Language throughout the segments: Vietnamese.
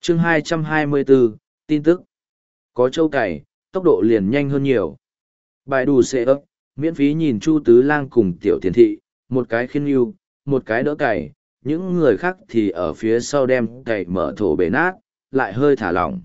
Chương 224, tin tức. Có châu cày, tốc độ liền nhanh hơn nhiều. Bài đủ xe ấp, miễn phí nhìn Chu Tứ Lang cùng Tiểu Tiền Thị, một cái khiên yêu, một cái đỡ cày, những người khác thì ở phía sau đem cày mở thổ bể nát, lại hơi thả lỏng.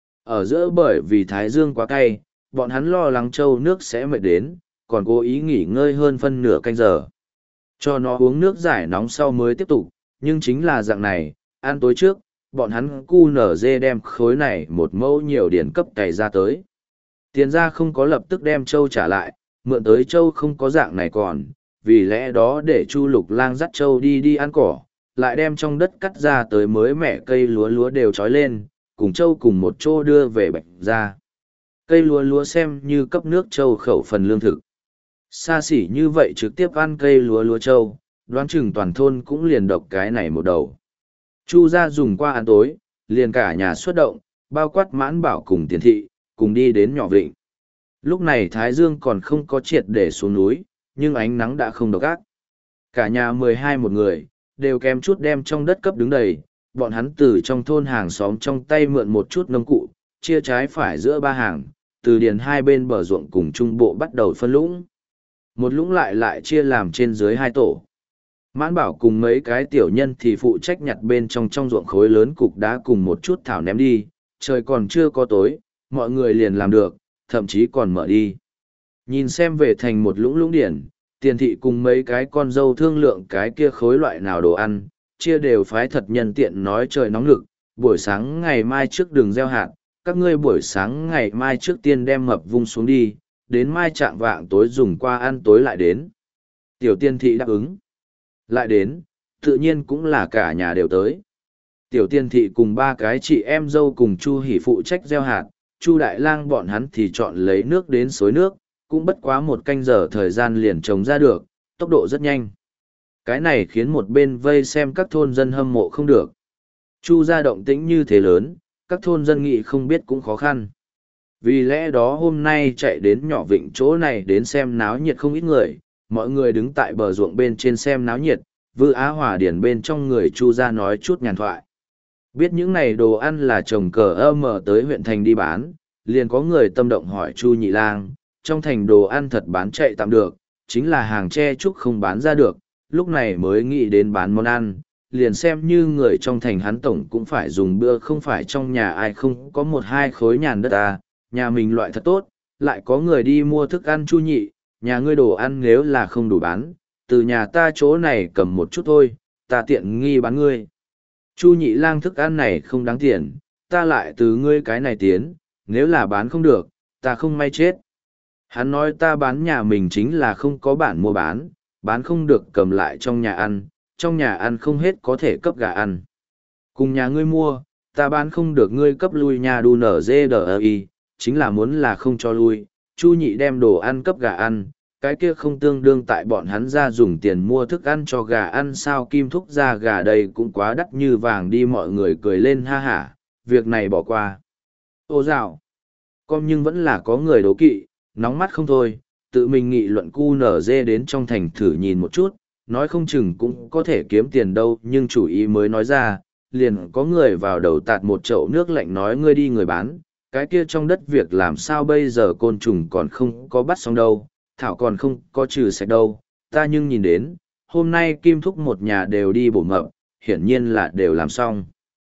Ở giữa bởi vì thái dương quá cay, bọn hắn lo lắng trâu nước sẽ mệt đến, còn cố ý nghỉ ngơi hơn phân nửa canh giờ. Cho nó uống nước giải nóng sau mới tiếp tục, nhưng chính là dạng này, ăn tối trước, bọn hắn cu nở dê đem khối này một mẫu nhiều điển cấp cày ra tới. Tiền ra không có lập tức đem trâu trả lại, mượn tới trâu không có dạng này còn, vì lẽ đó để Chu Lục Lang dắt trâu đi ăn cỏ, lại đem trong đất cắt ra tới mới mẻ cây lúa đều trói lên, cùng trâu cùng một chỗ đưa về Bạch ra. Cây lúa xem như cấp nước trâu khẩu phần lương thực. Xa xỉ như vậy trực tiếp ăn cây lúa trâu, đoán chừng toàn thôn cũng liền độc cái này một đầu. Chu ra dùng qua ăn tối, liền cả nhà xuất động, bao quát Mãn Bảo cùng Tiền Thị, cùng đi đến nhỏ vịnh. Lúc này Thái Dương còn không có triệt để xuống núi, nhưng ánh nắng đã không độc ác. Cả nhà 12 một người, đều kém chút đem trong đất cấp đứng đầy, bọn hắn từ trong thôn hàng xóm trong tay mượn một chút nông cụ, chia trái phải giữa ba hàng, từ điền hai bên bờ ruộng cùng trung bộ bắt đầu phân lũng. Một lũng lại chia làm trên dưới hai tổ. Mãn Bảo cùng mấy cái tiểu nhân thì phụ trách nhặt bên trong ruộng khối lớn cục đá cùng một chút thảo ném đi, trời còn chưa có tối, mọi người liền làm được, thậm chí còn mở đi. Nhìn xem về thành một lũng điển, Tiền Thị cùng mấy cái con dâu thương lượng cái kia khối loại nào đồ ăn, chia đều phái thật nhân tiện nói trời nóng lực, buổi sáng ngày mai trước đường gieo hạt, các ngươi buổi sáng ngày mai trước tiên đem mập vung xuống đi, đến mai chạm vạng tối dùng qua ăn tối lại đến. Tiểu Tiên Thị đáp ứng. Lại đến, tự nhiên cũng là cả nhà đều tới. Tiểu Tiên Thị cùng ba cái chị em dâu cùng Chu Hỷ phụ trách gieo hạt, Chu Đại Lang bọn hắn thì chọn lấy nước đến xối nước, cũng bất quá một canh giờ thời gian liền trồng ra được, tốc độ rất nhanh. Cái này khiến một bên vây xem các thôn dân hâm mộ không được. Chu gia động tĩnh như thế lớn, các thôn dân nghĩ không biết cũng khó khăn. Vì lẽ đó hôm nay chạy đến nhỏ vịnh chỗ này đến xem náo nhiệt không ít người, mọi người đứng tại bờ ruộng bên trên xem náo nhiệt, Vư Á Hòa điển bên trong người Chu gia nói chút nhàn thoại. Biết những này đồ ăn là trồng cờ mở tới huyện thành đi bán, liền có người tâm động hỏi Chu Nhị Lang, trong thành đồ ăn thật bán chạy tạm được, chính là hàng tre trúc không bán ra được, lúc này mới nghĩ đến bán món ăn, liền xem như người trong thành hắn tổng cũng phải dùng bữa, không phải trong nhà ai không có một hai khối nhàn đất ta, nhà mình loại thật tốt, lại có người đi mua thức ăn. Chu Nhị, nhà ngươi đồ ăn nếu là không đủ bán, từ nhà ta chỗ này cầm một chút thôi, ta tiện nghi bán ngươi. Chu Nhị Lang, thức ăn này không đáng tiền, ta lại từ ngươi cái này tiến, nếu là bán không được, ta không may chết. Hắn nói ta bán nhà mình chính là không có bản mua bán không được cầm lại trong nhà ăn không hết có thể cấp gà ăn. Cùng nhà ngươi mua, ta bán không được ngươi cấp lui nhà đu nở dê đờ y, chính là muốn là không cho lui. Chu Nhị đem đồ ăn cấp gà ăn, cái kia không tương đương tại bọn hắn ra dùng tiền mua thức ăn cho gà ăn sao? Kim Thúc ra gà đây cũng quá đắt như vàng đi. Mọi người cười lên ha hả, việc này bỏ qua. Ô dạo, con nhưng vẫn là có người đố kỵ, nóng mắt không thôi, tự mình nghị luận cu nở dê đến trong thành thử nhìn một chút, nói không chừng cũng có thể kiếm tiền đâu, nhưng chủ ý mới nói ra, liền có người vào đầu tạt một chậu nước lạnh nói ngươi đi người bán, cái kia trong đất việc làm sao bây giờ, côn trùng còn không có bắt xong đâu, thảo còn không có trừ sạch đâu, ta nhưng nhìn đến, hôm nay Kim Thúc một nhà đều đi bổ mập, hiển nhiên là đều làm xong.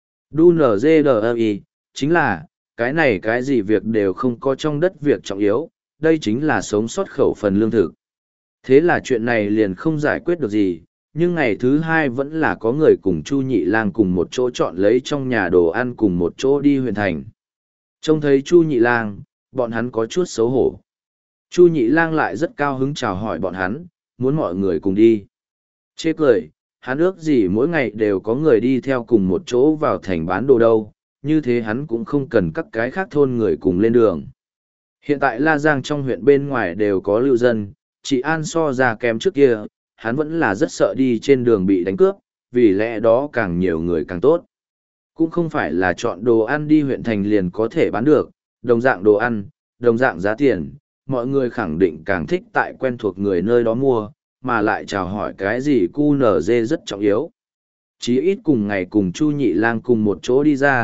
Đu nở dê đờ y, chính là, cái này cái gì việc đều không có trong đất việc trọng yếu, đây chính là sống sót khẩu phần lương thực. Thế là chuyện này liền không giải quyết được gì, nhưng ngày thứ hai vẫn là có người cùng Chu Nhị Lang cùng một chỗ chọn lấy trong nhà đồ ăn cùng một chỗ đi huyện thành. Trông thấy Chu Nhị Lang, bọn hắn có chút xấu hổ. Chu Nhị Lang lại rất cao hứng chào hỏi bọn hắn, muốn mọi người cùng đi. Chê cười, hắn ước gì mỗi ngày đều có người đi theo cùng một chỗ vào thành bán đồ đâu, như thế hắn cũng không cần các cái khác thôn người cùng lên đường. Hiện tại La Giang trong huyện bên ngoài đều có lưu dân, trị an so ra kém trước kia, hắn vẫn là rất sợ đi trên đường bị đánh cướp, vì lẽ đó càng nhiều người càng tốt. Cũng không phải là chọn đồ ăn đi huyện thành liền có thể bán được, đồng dạng đồ ăn, đồng dạng giá tiền, mọi người khẳng định càng thích tại quen thuộc người nơi đó mua, mà lại chào hỏi cái gì cu nở dê rất trọng yếu. Chí ít cùng ngày cùng Chu Nhị Lang cùng một chỗ đi ra,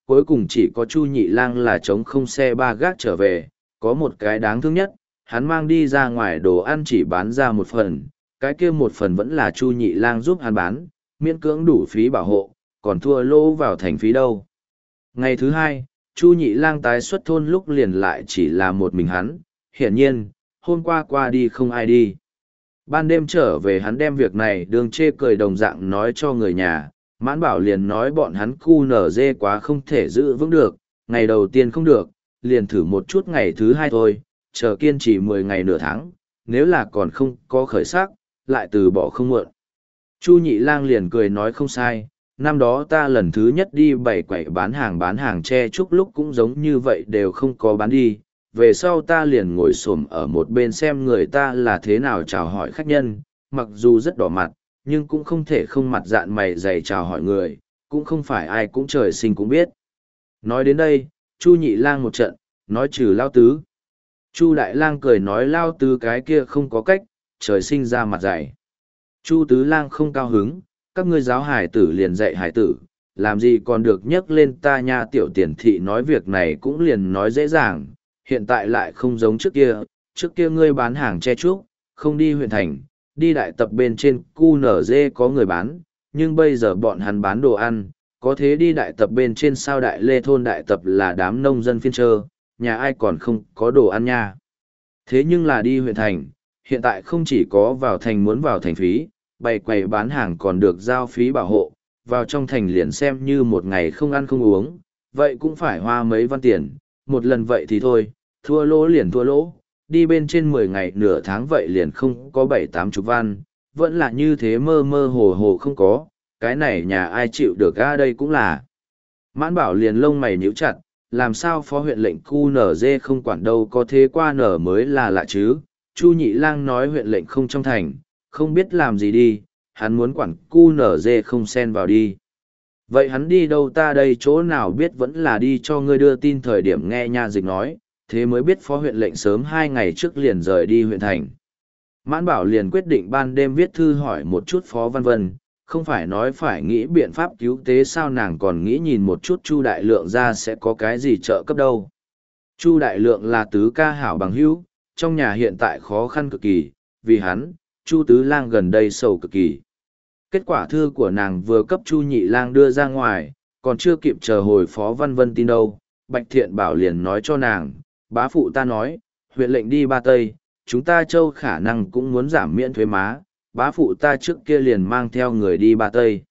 cuối cùng chỉ có Chu Nhị Lang là trống không xe ba gác trở về, có một cái đáng thương nhất, hắn mang đi ra ngoài đồ ăn chỉ bán ra một phần, cái kia một phần vẫn là Chu Nhị Lang giúp hắn bán, miễn cưỡng đủ phí bảo hộ, còn thua lỗ vào thành phí đâu. Ngày thứ hai, Chu Nhị Lang tái xuất thôn lúc liền lại chỉ là một mình hắn, hiển nhiên, hôm qua đi không ai đi. Ban đêm trở về hắn đem việc này đường chê cười đồng dạng nói cho người nhà, Mãn Bảo liền nói bọn hắn cu nở dê quá không thể giữ vững được, ngày đầu tiên không được, liền thử một chút ngày thứ hai thôi, chờ kiên trì 10 ngày nửa tháng, nếu là còn không có khởi sắc, lại từ bỏ không muộn. Chu Nhị Lang liền cười nói không sai, năm đó ta lần thứ nhất đi bày quẩy bán hàng tre trúc lúc cũng giống như vậy đều không có bán đi, về sau ta liền ngồi xổm ở một bên xem người ta là thế nào chào hỏi khách nhân, mặc dù rất đỏ mặt, nhưng cũng không thể không mặt dạn mày dày chào hỏi người, cũng không phải ai cũng trời sinh cũng biết. Nói đến đây, Chu Nhị Lang một trận, nói trừ Lao Tứ. Chu Đại Lang cười nói Lao Tứ cái kia không có cách, trời sinh ra mặt dày. Chu Tứ Lang không cao hứng, các ngươi giáo hải tử liền dạy hải tử, làm gì còn được nhắc lên ta nha. Tiểu Tiền Thị nói việc này cũng liền nói dễ dàng, hiện tại lại không giống trước kia ngươi bán hàng che trúc, không đi huyện thành, đi đại tập bên trên QNZ có người bán, nhưng bây giờ bọn hắn bán đồ ăn, có thế đi đại tập bên trên sao đại lê thôn đại tập là đám nông dân phiên trơ, nhà ai còn không có đồ ăn nha. Thế nhưng là đi huyện thành, hiện tại không chỉ có vào thành muốn vào thành phí, bày quầy bán hàng còn được giao phí bảo hộ, vào trong thành liền xem như một ngày không ăn không uống, vậy cũng phải hoa mấy văn tiền, một lần vậy thì thôi, thua lỗ liền thua lỗ, đi bên trên 10 ngày nửa tháng vậy liền không có 7-80 văn, vẫn là như thế mơ mơ hồ hồ không có, cái này nhà ai chịu được ra đây cũng là. Mãn Bảo liền lông mày nhíu chặt, làm sao phó huyện lệnh QNZ không quản đâu có thế qua nở mới là lạ chứ. Chu Nhị Lang nói huyện lệnh không trong thành, không biết làm gì đi, hắn muốn quản QNZ không xen vào đi. Vậy hắn đi đâu ta đây chỗ nào biết vẫn là đi cho ngươi đưa tin thời điểm nghe nha dịch nói, thế mới biết phó huyện lệnh sớm 2 ngày trước liền rời đi huyện thành. Mãn Bảo liền quyết định ban đêm viết thư hỏi một chút Phó Văn Vân, không phải nói phải nghĩ biện pháp cứu tế sao nàng còn nghĩ nhìn một chút Chu Đại Lượng ra sẽ có cái gì trợ cấp đâu. Chu Đại Lượng là tứ ca hảo bằng hữu, trong nhà hiện tại khó khăn cực kỳ, vì hắn, Chu Tứ Lang gần đây sầu cực kỳ. Kết quả thư của nàng vừa cấp Chu Nhị Lang đưa ra ngoài, còn chưa kịp chờ hồi Phó Văn Vân tin đâu, Bạch Thiện Bảo liền nói cho nàng, bá phụ ta nói, huyện lệnh đi Ba Tây, chúng ta châu khả năng cũng muốn giảm miễn thuế má, bá phụ ta trước kia liền mang theo người đi Ba Tây.